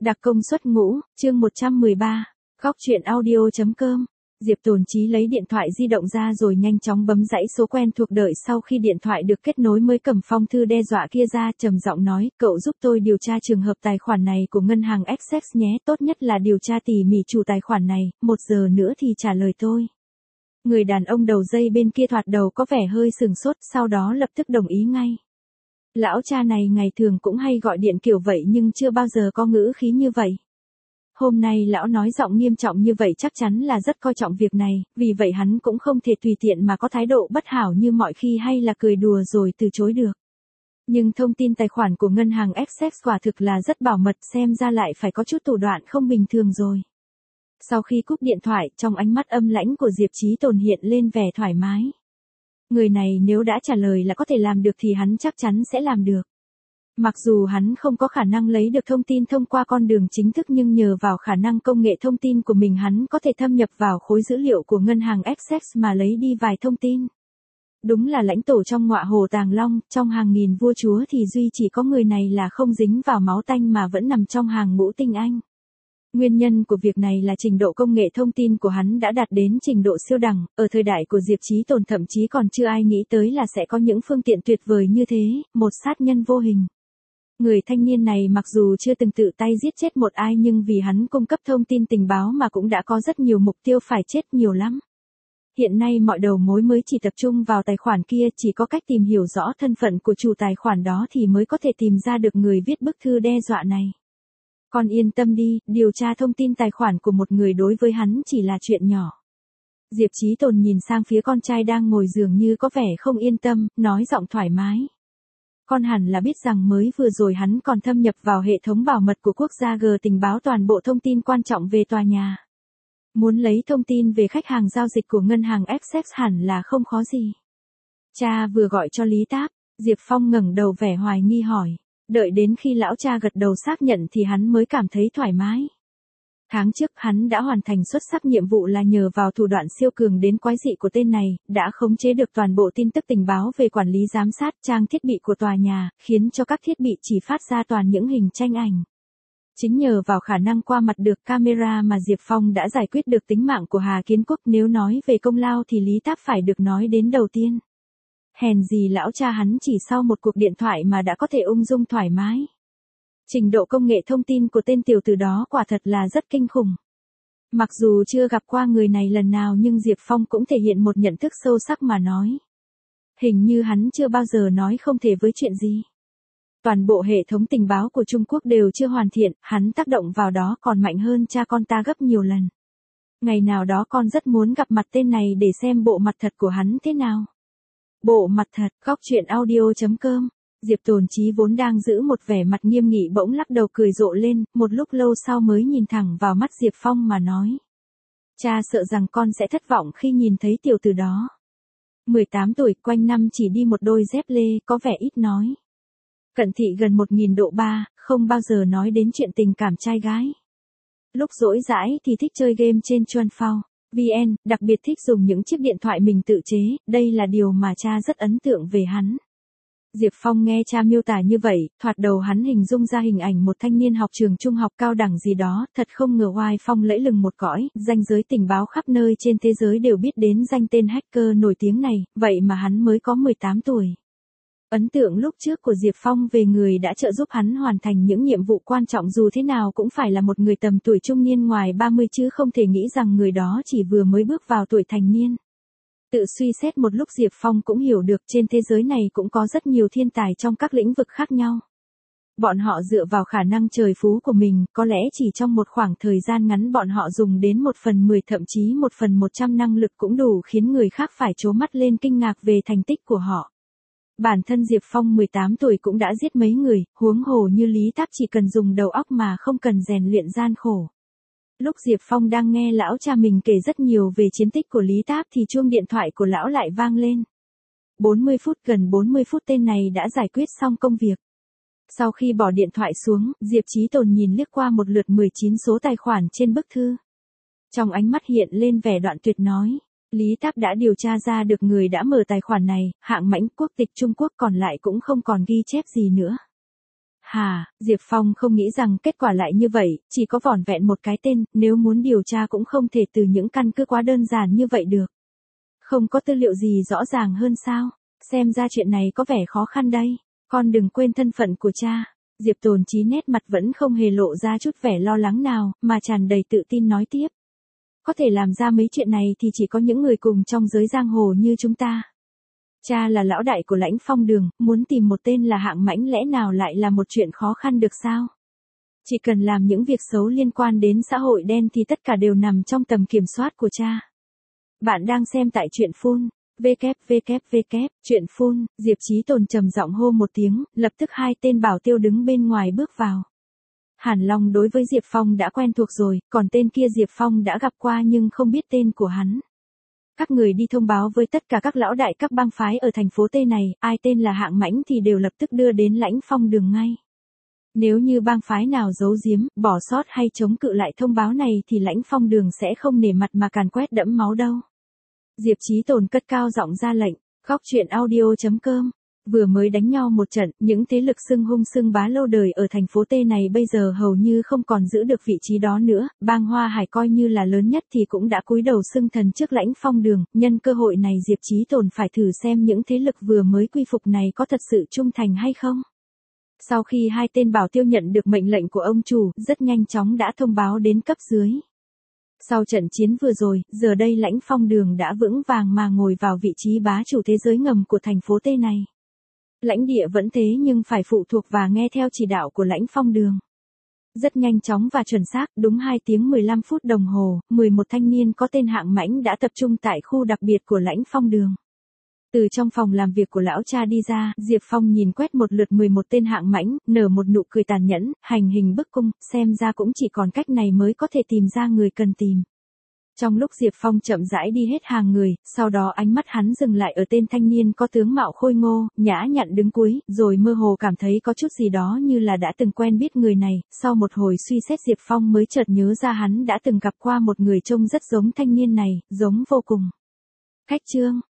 Đặc công suất ngũ, chương 113, góc truyện audio.com. Diệp Tồn Chí lấy điện thoại di động ra rồi nhanh chóng bấm dãy số quen thuộc, đợi sau khi điện thoại được kết nối mới cầm phong thư đe dọa kia ra, trầm giọng nói, cậu giúp tôi điều tra trường hợp tài khoản này của ngân hàng Access nhé, tốt nhất là điều tra tỉ mỉ chủ tài khoản này, 1 giờ nữa thì trả lời tôi. Người đàn ông đầu dây bên kia thoạt đầu có vẻ hơi sừng sốt, sau đó lập tức đồng ý ngay. Lão cha này ngày thường cũng hay gọi điện kiểu vậy nhưng chưa bao giờ có ngữ khí như vậy. Hôm nay lão nói giọng nghiêm trọng như vậy chắc chắn là rất coi trọng việc này, vì vậy hắn cũng không thể tùy tiện mà có thái độ bất hảo như mọi khi hay là cười đùa rồi từ chối được. Nhưng thông tin tài khoản của ngân hàng Access quả thực là rất bảo mật, xem ra lại phải có chút thủ đoạn không bình thường rồi. Sau khi cúp điện thoại, trong ánh mắt âm lãnh của Diệp Chí Tồn hiện lên vẻ thoải mái. Người này nếu đã trả lời là có thể làm được thì hắn chắc chắn sẽ làm được. Mặc dù hắn không có khả năng lấy được thông tin thông qua con đường chính thức nhưng nhờ vào khả năng công nghệ thông tin của mình hắn có thể thâm nhập vào khối dữ liệu của ngân hàng Access mà lấy đi vài thông tin. Đúng là lãnh tổ trong ngọa hồ Tàng Long, trong hàng nghìn vua chúa thì duy chỉ có người này là không dính vào máu tanh mà vẫn nằm trong hàng ngũ tinh anh. Nguyên nhân của việc này là trình độ công nghệ thông tin của hắn đã đạt đến trình độ siêu đẳng, ở thời đại của Diệp Chí Tồn thậm chí còn chưa ai nghĩ tới là sẽ có những phương tiện tuyệt vời như thế, một sát nhân vô hình. Người thanh niên này mặc dù chưa từng tự tay giết chết một ai nhưng vì hắn cung cấp thông tin tình báo mà cũng đã có rất nhiều mục tiêu phải chết nhiều lắm. Hiện nay mọi đầu mối mới chỉ tập trung vào tài khoản kia, chỉ có cách tìm hiểu rõ thân phận của chủ tài khoản đó thì mới có thể tìm ra được người viết bức thư đe dọa này. Con yên tâm đi, điều tra thông tin tài khoản của một người đối với hắn chỉ là chuyện nhỏ. Diệp Chí Tồn nhìn sang phía con trai đang ngồi dường như có vẻ không yên tâm, nói giọng thoải mái. Con hẳn là biết rằng mới vừa rồi hắn còn thâm nhập vào hệ thống bảo mật của quốc gia G tình báo toàn bộ thông tin quan trọng về tòa nhà. Muốn lấy thông tin về khách hàng giao dịch của ngân hàng Access hẳn là không khó gì. Cha vừa gọi cho Lý Táp, Diệp Phong ngẩng đầu vẻ hoài nghi hỏi. Đợi đến khi lão cha gật đầu xác nhận thì hắn mới cảm thấy thoải mái. Tháng trước hắn đã hoàn thành xuất sắc nhiệm vụ là nhờ vào thủ đoạn siêu cường đến quái dị của tên này, đã khống chế được toàn bộ tin tức tình báo về quản lý giám sát trang thiết bị của tòa nhà, khiến cho các thiết bị chỉ phát ra toàn những hình tranh ảnh. Chính nhờ vào khả năng qua mặt được camera mà Diệp Phong đã giải quyết được tính mạng của Hà Kiến Quốc, nếu nói về công lao thì Lý Táp phải được nói đến đầu tiên. Hèn gì lão cha hắn chỉ sau một cuộc điện thoại mà đã có thể ung dung thoải mái. Trình độ công nghệ thông tin của tên tiểu tử đó quả thật là rất kinh khủng. Mặc dù chưa gặp qua người này lần nào nhưng Diệp Phong cũng thể hiện một nhận thức sâu sắc mà nói. Hình như hắn chưa bao giờ nói không thể với chuyện gì. Toàn bộ hệ thống tình báo của Trung Quốc đều chưa hoàn thiện, hắn tác động vào đó còn mạnh hơn cha con ta gấp nhiều lần. Ngày nào đó con rất muốn gặp mặt tên này để xem bộ mặt thật của hắn thế nào. Bộ mặt thật, góc truyện audio.com. Diệp Tồn Chí vốn đang giữ một vẻ mặt nghiêm nghị bỗng lắc đầu cười rộ lên, một lúc lâu sau mới nhìn thẳng vào mắt Diệp Phong mà nói. Cha sợ rằng con sẽ thất vọng khi nhìn thấy tiểu tử đó. 18 tuổi, quanh năm chỉ đi một đôi dép lê, có vẻ ít nói. Cận thị gần 1000 độ 3, không bao giờ nói đến chuyện tình cảm trai gái. Lúc rỗi rãi thì thích chơi game trên Chuanphao.vn, đặc biệt thích dùng những chiếc điện thoại mình tự chế, đây là điều mà cha rất ấn tượng về hắn. Diệp Phong nghe cha miêu tả như vậy, thoạt đầu hắn hình dung ra hình ảnh một thanh niên học trường trung học cao đẳng gì đó, thật không ngờ oai phong lẫy lừng một cõi, danh giới tình báo khắp nơi trên thế giới đều biết đến danh tên hacker nổi tiếng này, vậy mà hắn mới có 18 tuổi. Ấn tượng lúc trước của Diệp Phong về người đã trợ giúp hắn hoàn thành những nhiệm vụ quan trọng dù thế nào cũng phải là một người tầm tuổi trung niên ngoài 30 chứ không thể nghĩ rằng người đó chỉ vừa mới bước vào tuổi thành niên. Tự suy xét một lúc Diệp Phong cũng hiểu được trên thế giới này cũng có rất nhiều thiên tài trong các lĩnh vực khác nhau. Bọn họ dựa vào khả năng trời phú của mình, có lẽ chỉ trong một khoảng thời gian ngắn bọn họ dùng đến 1/10 thậm chí 1/100 năng lực cũng đủ khiến người khác phải trố mắt lên kinh ngạc về thành tích của họ. Bản thân Diệp Phong 18 tuổi cũng đã giết mấy người, huống hồ như Lý Táp chỉ cần dùng đầu óc mà không cần rèn luyện gian khổ. Lúc Diệp Phong đang nghe lão cha mình kể rất nhiều về chiến tích của Lý Táp thì chuông điện thoại của lão lại vang lên. 40 phút, gần 40 phút tên này đã giải quyết xong công việc. Sau khi bỏ điện thoại xuống, Diệp Chí Tồn nhìn liếc qua một lượt 19 số tài khoản trên bức thư. Trong ánh mắt hiện lên vẻ đoạn tuyệt nói. Lý Táp đã điều tra ra được người đã mở tài khoản này, hạng mãnh, quốc tịch Trung Quốc, còn lại cũng không còn ghi chép gì nữa. Hà, Diệp Phong không nghĩ rằng kết quả lại như vậy, chỉ có vỏn vẹn một cái tên, nếu muốn điều tra cũng không thể từ những căn cứ quá đơn giản như vậy được. Không có tư liệu gì rõ ràng hơn sao? Xem ra chuyện này có vẻ khó khăn đây. Con đừng quên thân phận của cha. Diệp Tồn Chí nét mặt vẫn không hề lộ ra chút vẻ lo lắng nào, mà tràn đầy tự tin nói tiếp. Có thể làm ra mấy chuyện này thì chỉ có những người cùng trong giới giang hồ như chúng ta. Cha là lão đại của Lãnh Phong Đường, muốn tìm một tên là Hạng Mãnh lẽ nào lại là một chuyện khó khăn được sao? Chỉ cần làm những việc xấu liên quan đến xã hội đen thì tất cả đều nằm trong tầm kiểm soát của cha. Bạn đang xem tại truyện Phun. Truyện Phun, Diệp Chí Tồn trầm giọng hô một tiếng, lập tức hai tên bảo tiêu đứng bên ngoài bước vào. Hàn Long đối với Diệp Phong đã quen thuộc rồi, còn tên kia Diệp Phong đã gặp qua nhưng không biết tên của hắn. Các người đi thông báo với tất cả các lão đại các bang phái ở thành phố T này, ai tên là Hạng Mãnh thì đều lập tức đưa đến Lãnh Phong Đường ngay. Nếu như bang phái nào giấu giếm, bỏ sót hay chống cự lại thông báo này thì Lãnh Phong Đường sẽ không nể mặt mà càn quét đẫm máu đâu. Diệp Chí Tồn cất cao giọng ra lệnh. Góc truyện audio.com. Vừa mới đánh nhau một trận, những thế lực xưng hung xưng bá lâu đời ở thành phố T này bây giờ hầu như không còn giữ được vị trí đó nữa, bang Hoa Hải coi như là lớn nhất thì cũng đã cúi đầu xưng thần trước Lãnh Phong Đường, nhân cơ hội này Diệp Chí Tồn phải thử xem những thế lực vừa mới quy phục này có thật sự trung thành hay không. Sau khi hai tên bảo tiêu nhận được mệnh lệnh của ông chủ, rất nhanh chóng đã thông báo đến cấp dưới. Sau trận chiến vừa rồi, giờ đây Lãnh Phong Đường đã vững vàng mà ngồi vào vị trí bá chủ thế giới ngầm của thành phố T này. Lãnh địa vẫn thế nhưng phải phụ thuộc và nghe theo chỉ đạo của Lãnh Phong Đường. Rất nhanh chóng và chuẩn xác, đúng 2 tiếng 15 phút đồng hồ, 11 thanh niên có tên Hạng Mãnh đã tập trung tại khu đặc biệt của Lãnh Phong Đường. Từ trong phòng làm việc của lão cha đi ra, Diệp Phong nhìn quét một lượt 11 tên Hạng Mãnh, nở một nụ cười tàn nhẫn, hành hình bức cung, xem ra cũng chỉ còn cách này mới có thể tìm ra người cần tìm. Trong lúc Diệp Phong chậm rãi đi hết hàng người, sau đó ánh mắt hắn dừng lại ở tên thanh niên có tướng mạo khôi ngô, nhã nhặn đứng cuối, rồi mơ hồ cảm thấy có chút gì đó như là đã từng quen biết người này, sau một hồi suy xét Diệp Phong mới chợt nhớ ra hắn đã từng gặp qua một người trông rất giống thanh niên này, giống vô cùng. Khách Trương,